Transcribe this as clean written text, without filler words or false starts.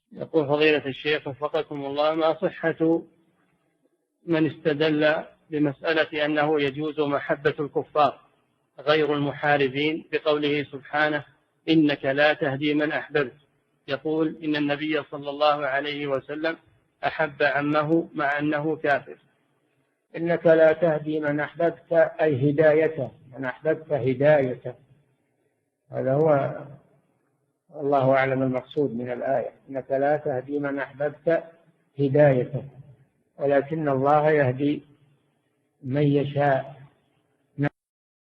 يقول فضيلة الشيخ وفقكم الله: ما صحة من استدل بمسألة أنه يجوز محبة الكفار غير المحاربين بقوله سبحانه: إنك لا تهدي من أحببت؟ يقول إن النبي صلى الله عليه وسلم أحب عمه مع أنه كافر. إنك لا تهدي من أحببت أي هدايته، من أحببت هدايته، هذا هو الله أعلم المقصود من الآية. إنك لا تهدي من أحببت هدايته، ولكن الله يهدي من يشاء.